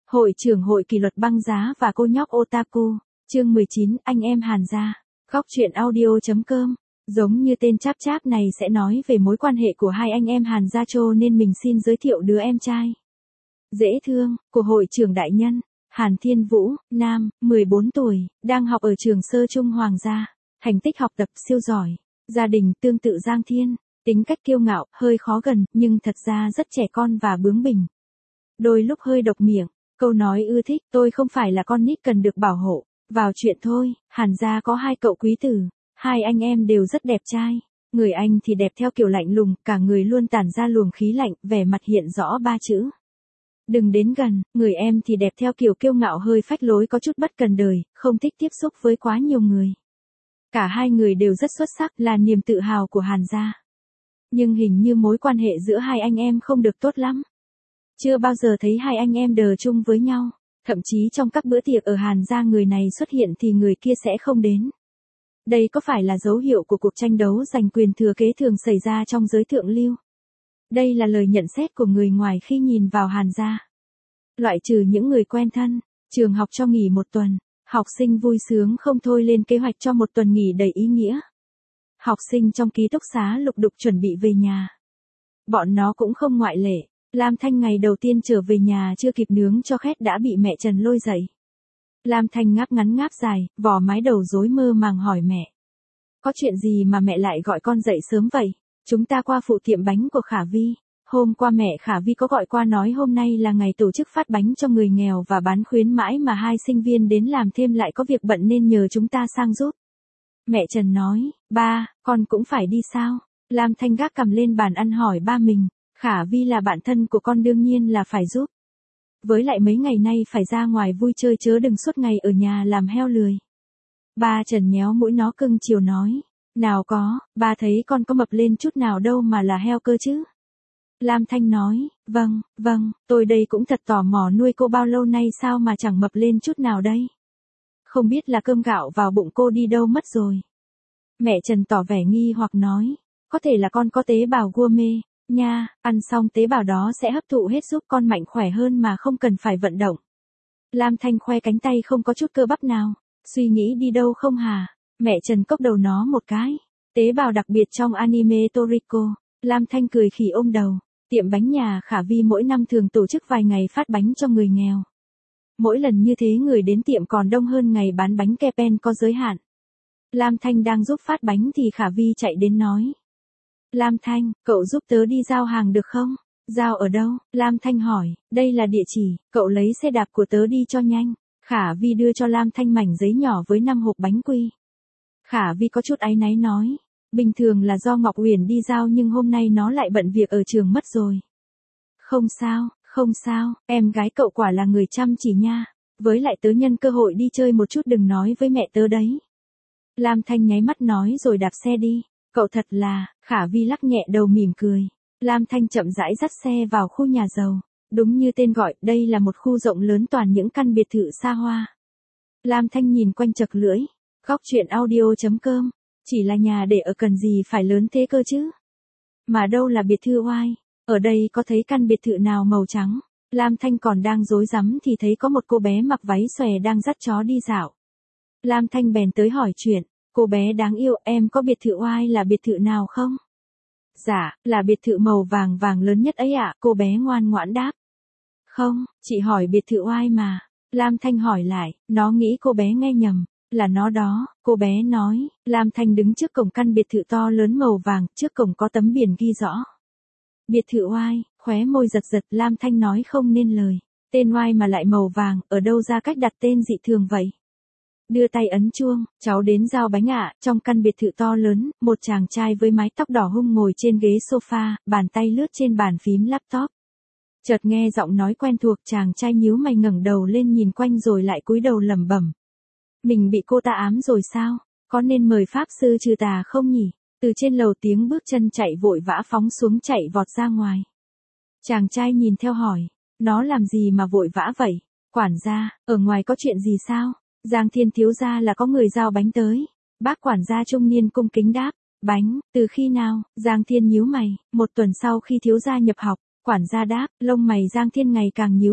Hội trưởng hội kỷ luật băng giá và cô nhóc otaku, chương 19, anh em Hàn gia. Góc truyện audio.com. Giống như tên cháp cháp này sẽ nói về mối quan hệ của hai anh em Hàn gia cho nên mình xin giới thiệu đứa em trai dễ thương của hội trưởng đại nhân, Hàn Thiên Vũ, nam, 14 tuổi, đang học ở trường sơ trung Hoàng gia, thành tích học tập siêu giỏi, gia đình tương tự Giang Thiên, tính cách kiêu ngạo, hơi khó gần, nhưng thật ra rất trẻ con và bướng bỉnh. Đôi lúc hơi độc miệng, câu nói ưa thích, tôi không phải là con nít cần được bảo hộ. Vào chuyện thôi, Hàn gia có hai cậu quý tử, hai anh em đều rất đẹp trai. Người anh thì đẹp theo kiểu lạnh lùng, cả người luôn tản ra luồng khí lạnh, vẻ mặt hiện rõ ba chữ: đừng đến gần. Người em thì đẹp theo kiểu kiêu ngạo hơi phách lối, có chút bất cần đời, không thích tiếp xúc với quá nhiều người. Cả hai người đều rất xuất sắc, là niềm tự hào của Hàn gia. Nhưng hình như mối quan hệ giữa hai anh em không được tốt lắm. Chưa bao giờ thấy hai anh em đờ chung với nhau. Thậm chí trong các bữa tiệc ở Hàn gia người này xuất hiện thì người kia sẽ không đến. Đây có phải là dấu hiệu của cuộc tranh đấu giành quyền thừa kế thường xảy ra trong giới thượng lưu? Đây là lời nhận xét của người ngoài khi nhìn vào Hàn gia. Loại trừ những người quen thân, trường học cho nghỉ một tuần, học sinh vui sướng không thôi lên kế hoạch cho một tuần nghỉ đầy ý nghĩa. Học sinh trong ký túc xá lục đục chuẩn bị về nhà. Bọn nó cũng không ngoại lệ. Lam Thanh ngày đầu tiên trở về nhà chưa kịp nướng cho khét đã bị mẹ Trần lôi dậy. Lam Thanh ngáp ngắn ngáp dài, vò mái đầu rối mơ màng hỏi mẹ: có chuyện gì mà mẹ lại gọi con dậy sớm vậy? Chúng ta qua phụ tiệm bánh của Khả Vi. Hôm qua mẹ Khả Vi có gọi qua nói hôm nay là ngày tổ chức phát bánh cho người nghèo và bán khuyến mãi mà hai sinh viên đến làm thêm lại có việc bận nên nhờ chúng ta sang giúp. Mẹ Trần nói: ba, con cũng phải đi sao? Lam Thanh gác cằm lên bàn ăn hỏi ba mình: Khả Vi là bạn thân của con đương nhiên là phải giúp. Với lại mấy ngày nay phải ra ngoài vui chơi chớ đừng suốt ngày ở nhà làm heo lười. Ba Trần nhéo mũi nó cưng chiều nói: nào có, ba thấy con có mập lên chút nào đâu mà là heo cơ chứ. Lam Thanh nói: vâng, tôi đây cũng thật tò mò nuôi cô bao lâu nay sao mà chẳng mập lên chút nào đây. Không biết là cơm gạo vào bụng cô đi đâu mất rồi. Mẹ Trần tỏ vẻ nghi hoặc nói: có thể là con có tế bào gourmet. Nha, ăn xong tế bào đó sẽ hấp thụ hết giúp con mạnh khỏe hơn mà không cần phải vận động. Lam Thanh khoe cánh tay không có chút cơ bắp nào. Suy nghĩ đi đâu không hả? Mẹ Trần cốc đầu nó một cái. Tế bào đặc biệt trong anime Toriko. Lam Thanh cười khỉ ôm đầu. Tiệm bánh nhà Khả Vi mỗi năm thường tổ chức vài ngày phát bánh cho người nghèo. Mỗi lần như thế người đến tiệm còn đông hơn ngày bán bánh kepen có giới hạn. Lam Thanh đang giúp phát bánh thì Khả Vi chạy đến nói: Lam Thanh, cậu giúp tớ đi giao hàng được không? Giao ở đâu? Lam Thanh hỏi, đây là địa chỉ, cậu lấy xe đạp của tớ đi cho nhanh. Khả Vi đưa cho Lam Thanh mảnh giấy nhỏ với 5 hộp bánh quy. Khả Vi có chút áy náy nói, bình thường là do Ngọc Uyển đi giao nhưng hôm nay nó lại bận việc ở trường mất rồi. Không sao, em gái cậu quả là người chăm chỉ nha. Với lại tớ nhân cơ hội đi chơi một chút đừng nói với mẹ tớ đấy. Lam Thanh nháy mắt nói rồi đạp xe đi. Cậu thật là, Khả Vi lắc nhẹ đầu mỉm cười. Lam Thanh chậm rãi dắt xe vào khu nhà giàu. Đúng như tên gọi, đây là một khu rộng lớn toàn những căn biệt thự xa hoa. Lam Thanh nhìn quanh chật lưỡi. Góc truyện audio.com. Chỉ là nhà để ở cần gì phải lớn thế cơ chứ? Mà đâu là biệt thự oai. Ở đây có thấy căn biệt thự nào màu trắng. Lam Thanh còn đang rối rắm thì thấy có một cô bé mặc váy xòe đang dắt chó đi dạo. Lam Thanh bèn tới hỏi chuyện. Cô bé đáng yêu, em có biệt thự oai là biệt thự nào không? Dạ, là biệt thự màu vàng vàng lớn nhất ấy ạ, cô bé ngoan ngoãn đáp. Không, chị hỏi biệt thự oai mà. Lam Thanh hỏi lại, nó nghĩ cô bé nghe nhầm. Là nó đó, cô bé nói. Lam Thanh đứng trước cổng căn biệt thự to lớn màu vàng, trước cổng có tấm biển ghi rõ: biệt thự oai. Khóe môi giật giật, Lam Thanh nói không nên lời. Tên oai mà lại màu vàng, ở đâu ra cách đặt tên dị thường vậy? Đưa tay ấn chuông, cháu đến giao bánh ạ. Trong căn biệt thự to lớn, một chàng trai với mái tóc đỏ hung ngồi trên ghế sofa, bàn tay lướt trên bàn phím laptop. Chợt nghe giọng nói quen thuộc, chàng trai nhíu mày ngẩng đầu lên nhìn quanh rồi lại cúi đầu lẩm bẩm. Mình bị cô ta ám rồi sao? Có nên mời pháp sư trừ tà không nhỉ? Từ trên lầu tiếng bước chân chạy vội vã phóng xuống chạy vọt ra ngoài. Chàng trai nhìn theo hỏi, nó làm gì mà vội vã vậy? Quản gia, ở ngoài có chuyện gì sao? Giang Thiên thiếu gia là có người giao bánh tới. Bác quản gia trung niên cung kính đáp. Bánh, từ khi nào? Giang Thiên nhíu mày. Một tuần sau khi thiếu gia nhập học. Quản gia đáp. Lông mày Giang Thiên ngày càng nhíu chặt.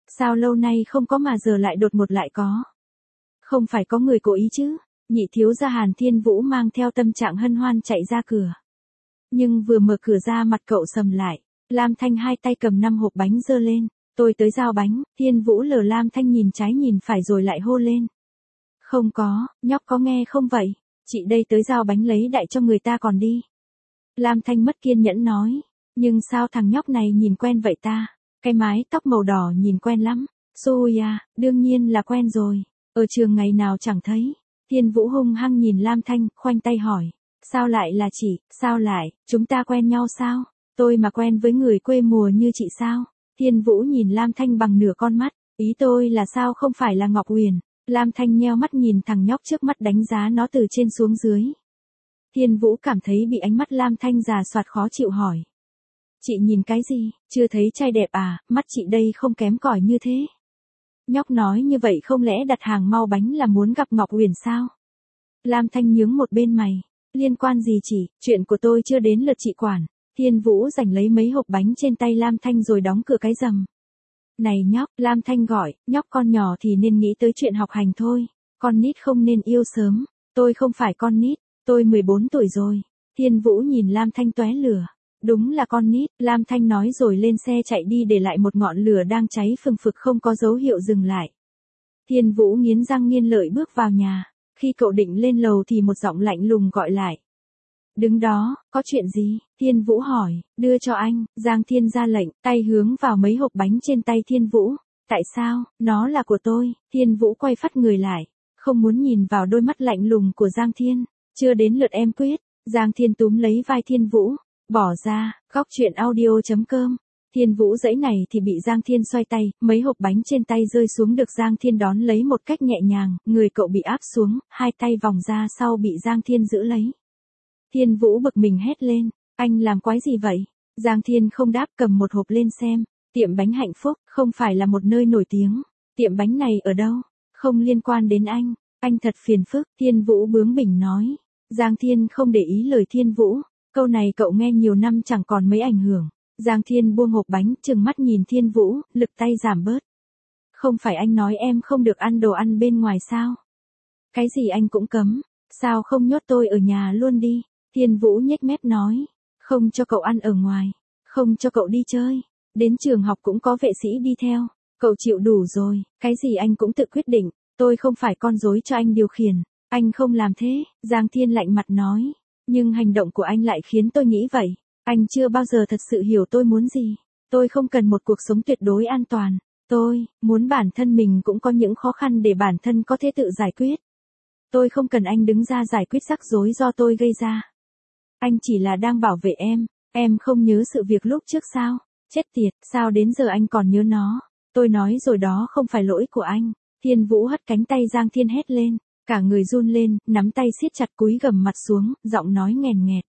Sao lâu nay không có mà giờ lại đột ngột lại có? Không phải có người cố ý chứ? Nhị thiếu gia Hàn Thiên Vũ mang theo tâm trạng hân hoan chạy ra cửa. Nhưng vừa mở cửa ra mặt cậu sầm lại. Lam Thanh hai tay cầm 5 hộp bánh giơ lên. Tôi tới giao bánh. Thiên Vũ lờ Lam Thanh nhìn trái nhìn phải rồi lại hô lên. Không có, nhóc có nghe không vậy? Chị đây tới giao bánh lấy đại cho người ta còn đi. Lam Thanh mất kiên nhẫn nói. Nhưng sao thằng nhóc này nhìn quen vậy ta? Cái mái tóc màu đỏ nhìn quen lắm. Xui à, đương nhiên là quen rồi. Ở trường ngày nào chẳng thấy. Thiên Vũ hung hăng nhìn Lam Thanh, khoanh tay hỏi. Sao lại là chị, sao lại, chúng ta quen nhau sao? Tôi mà quen với người quê mùa như chị sao? Thiên Vũ nhìn Lam Thanh bằng nửa con mắt. Ý tôi là sao không phải là Ngọc Huyền? Lam Thanh nheo mắt nhìn thằng nhóc trước mắt đánh giá nó từ trên xuống dưới. Thiên Vũ cảm thấy bị ánh mắt Lam Thanh già soạt khó chịu hỏi. Chị nhìn cái gì, chưa thấy trai đẹp à, mắt chị đây không kém cỏi như thế. Nhóc nói như vậy không lẽ đặt hàng mau bánh là muốn gặp Ngọc Huyền sao? Lam Thanh nhướng một bên mày. Liên quan gì chị, chuyện của tôi chưa đến lượt chị quản. Thiên Vũ giành lấy mấy hộp bánh trên tay Lam Thanh rồi đóng cửa cái rầm. Này nhóc, Lam Thanh gọi, nhóc con nhỏ thì nên nghĩ tới chuyện học hành thôi. Con nít không nên yêu sớm. Tôi không phải con nít, tôi 14 tuổi rồi. Thiên Vũ nhìn Lam Thanh tóe lửa. Đúng là con nít, Lam Thanh nói rồi lên xe chạy đi để lại một ngọn lửa đang cháy phừng phực không có dấu hiệu dừng lại. Thiên Vũ nghiến răng nghiến lợi bước vào nhà. Khi cậu định lên lầu thì một giọng lạnh lùng gọi lại. Đứng đó, có chuyện gì? Thiên Vũ hỏi, đưa cho anh, Giang Thiên ra lệnh, tay hướng vào mấy hộp bánh trên tay Thiên Vũ. Tại sao, nó là của tôi. Thiên Vũ quay phắt người lại, không muốn nhìn vào đôi mắt lạnh lùng của Giang Thiên. Chưa đến lượt em quyết. Giang Thiên túm lấy vai Thiên Vũ, bỏ ra, góc truyện audio.com. Thiên Vũ dãy này thì bị Giang Thiên xoay tay, mấy hộp bánh trên tay rơi xuống được Giang Thiên đón lấy một cách nhẹ nhàng, người cậu bị áp xuống, hai tay vòng ra sau bị Giang Thiên giữ lấy. Thiên Vũ bực mình hét lên, anh làm quái gì vậy? Giang Thiên không đáp cầm một hộp lên xem, tiệm bánh Hạnh Phúc, không phải là một nơi nổi tiếng. Tiệm bánh này ở đâu? Không liên quan đến anh thật phiền phức, Thiên Vũ bướng bỉnh nói. Giang Thiên không để ý lời Thiên Vũ, câu này cậu nghe nhiều năm chẳng còn mấy ảnh hưởng. Giang Thiên buông hộp bánh, trừng mắt nhìn Thiên Vũ, lực tay giảm bớt. Không phải anh nói em không được ăn đồ ăn bên ngoài sao? Cái gì anh cũng cấm, sao không nhốt tôi ở nhà luôn đi? Thiên Vũ nhếch mép nói, không cho cậu ăn ở ngoài, không cho cậu đi chơi, đến trường học cũng có vệ sĩ đi theo, cậu chịu đủ rồi, cái gì anh cũng tự quyết định, tôi không phải con rối cho anh điều khiển, anh không làm thế, Giang Thiên lạnh mặt nói, nhưng hành động của anh lại khiến tôi nghĩ vậy, anh chưa bao giờ thật sự hiểu tôi muốn gì, tôi không cần một cuộc sống tuyệt đối an toàn, tôi muốn bản thân mình cũng có những khó khăn để bản thân có thể tự giải quyết. Tôi không cần anh đứng ra giải quyết rắc rối do tôi gây ra. Anh chỉ là đang bảo vệ em không nhớ sự việc lúc trước sao? Chết tiệt, sao đến giờ anh còn nhớ nó? Tôi nói rồi đó không phải lỗi của anh. Thiên Vũ hất cánh tay Giang Thiên hét lên, cả người run lên, nắm tay siết chặt cúi gằm mặt xuống, giọng nói nghèn nghẹt.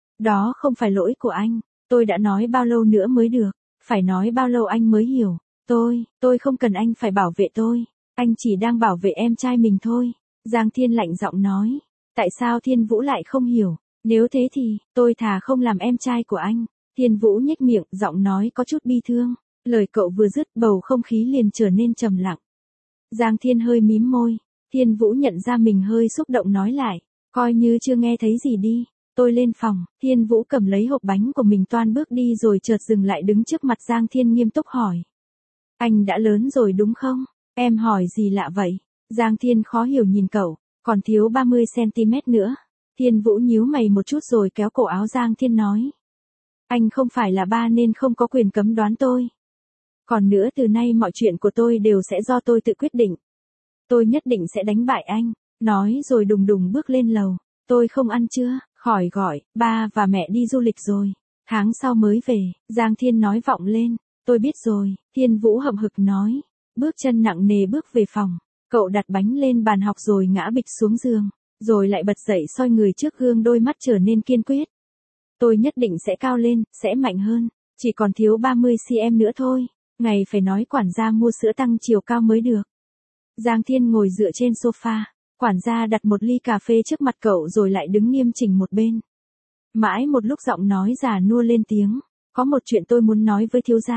Đó không phải lỗi của anh, tôi đã nói bao lâu nữa mới được, phải nói bao lâu anh mới hiểu. Tôi không cần anh phải bảo vệ tôi, anh chỉ đang bảo vệ em trai mình thôi. Giang Thiên lạnh giọng nói, tại sao Thiên Vũ lại không hiểu? Nếu thế thì, tôi thà không làm em trai của anh. Thiên Vũ nhếch miệng, giọng nói có chút bi thương. Lời cậu vừa dứt bầu không khí liền trở nên trầm lặng. Giang Thiên hơi mím môi. Thiên Vũ nhận ra mình hơi xúc động nói lại. Coi như chưa nghe thấy gì đi. Tôi lên phòng, Thiên Vũ cầm lấy hộp bánh của mình toan bước đi rồi chợt dừng lại đứng trước mặt Giang Thiên nghiêm túc hỏi. Anh đã lớn rồi đúng không? Em hỏi gì lạ vậy? Giang Thiên khó hiểu nhìn cậu, còn thiếu 30cm nữa. Thiên Vũ nhíu mày một chút rồi kéo cổ áo Giang Thiên nói. Anh không phải là ba nên không có quyền cấm đoán tôi. Còn nữa từ nay mọi chuyện của tôi đều sẽ do tôi tự quyết định. Tôi nhất định sẽ đánh bại anh. Nói rồi đùng đùng bước lên lầu. Tôi không ăn trưa, khỏi gọi, ba và mẹ đi du lịch rồi. Tháng sau mới về, Giang Thiên nói vọng lên. Tôi biết rồi, Thiên Vũ hậm hực nói. Bước chân nặng nề bước về phòng. Cậu đặt bánh lên bàn học rồi ngã bịch xuống giường. Rồi lại bật dậy soi người trước gương đôi mắt trở nên kiên quyết. Tôi nhất định sẽ cao lên, sẽ mạnh hơn. Chỉ còn thiếu 30cm nữa thôi. Ngày phải nói quản gia mua sữa tăng chiều cao mới được. Giang Thiên ngồi dựa trên sofa. Quản gia đặt một ly cà phê trước mặt cậu rồi lại đứng nghiêm chỉnh một bên. Mãi một lúc giọng nói già nua lên tiếng. Có một chuyện tôi muốn nói với thiếu gia.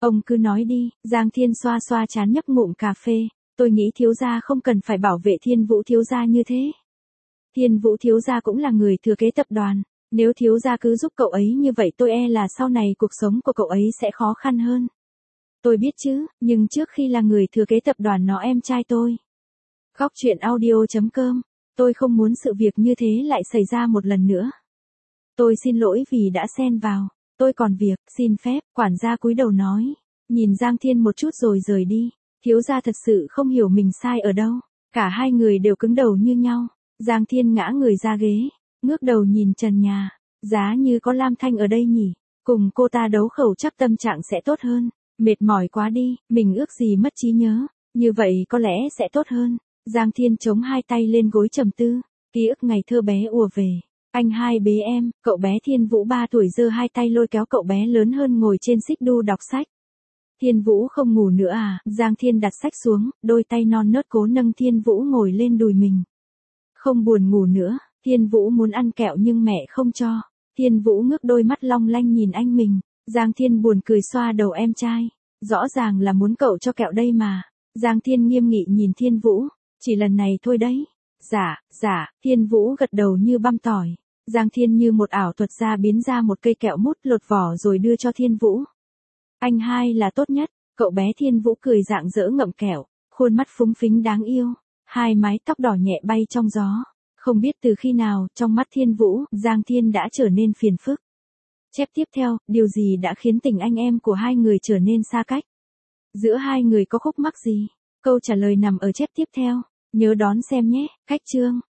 Ông cứ nói đi, Giang Thiên xoa xoa trán nhấp ngụm cà phê, tôi nghĩ thiếu gia không cần phải bảo vệ Thiên Vũ thiếu gia như thế. Thiên Vũ thiếu gia cũng là người thừa kế tập đoàn, nếu thiếu gia cứ giúp cậu ấy như vậy tôi e là sau này cuộc sống của cậu ấy sẽ khó khăn hơn. Tôi biết chứ, nhưng trước khi là người thừa kế tập đoàn nó em trai tôi. Góc truyện audio.com, tôi không muốn sự việc như thế lại xảy ra một lần nữa. Tôi xin lỗi vì đã xen vào, tôi còn việc, xin phép, quản gia cúi đầu nói. Nhìn Giang Thiên một chút rồi rời đi, thiếu gia thật sự không hiểu mình sai ở đâu. Cả hai người đều cứng đầu như nhau. Giang Thiên ngã người ra ghế, ngước đầu nhìn trần nhà, giá như có Lam Thanh ở đây nhỉ, cùng cô ta đấu khẩu chắc tâm trạng sẽ tốt hơn. Mệt mỏi quá đi, mình ước gì mất trí nhớ, như vậy có lẽ sẽ tốt hơn. Giang Thiên chống hai tay lên gối trầm tư, ký ức ngày thơ bé ùa về. Anh hai bế em, cậu bé Thiên Vũ 3 tuổi giơ hai tay lôi kéo cậu bé lớn hơn ngồi trên xích đu đọc sách. Thiên Vũ không ngủ nữa à? Giang Thiên đặt sách xuống, đôi tay non nớt cố nâng Thiên Vũ ngồi lên đùi mình. Không buồn ngủ nữa, Thiên Vũ muốn ăn kẹo nhưng mẹ không cho. Thiên Vũ ngước đôi mắt long lanh nhìn anh mình. Giang Thiên buồn cười xoa đầu em trai. Rõ ràng là muốn cậu cho kẹo đây mà. Giang Thiên nghiêm nghị nhìn Thiên Vũ. Chỉ lần này thôi đấy. Dạ, Thiên Vũ gật đầu như băm tỏi. Giang Thiên như một ảo thuật gia biến ra một cây kẹo mút lột vỏ rồi đưa cho Thiên Vũ. Anh hai là tốt nhất, cậu bé Thiên Vũ cười rạng rỡ ngậm kẹo, khuôn mắt phúng phính đáng yêu, hai mái tóc đỏ nhẹ bay trong gió. Không biết từ khi nào, trong mắt Thiên Vũ, Giang Thiên đã trở nên phiền phức. Chép tiếp theo, điều gì đã khiến tình anh em của hai người trở nên xa cách? Giữa hai người có khúc mắc gì? Câu trả lời nằm ở chép tiếp theo. Nhớ đón xem nhé, cách chương.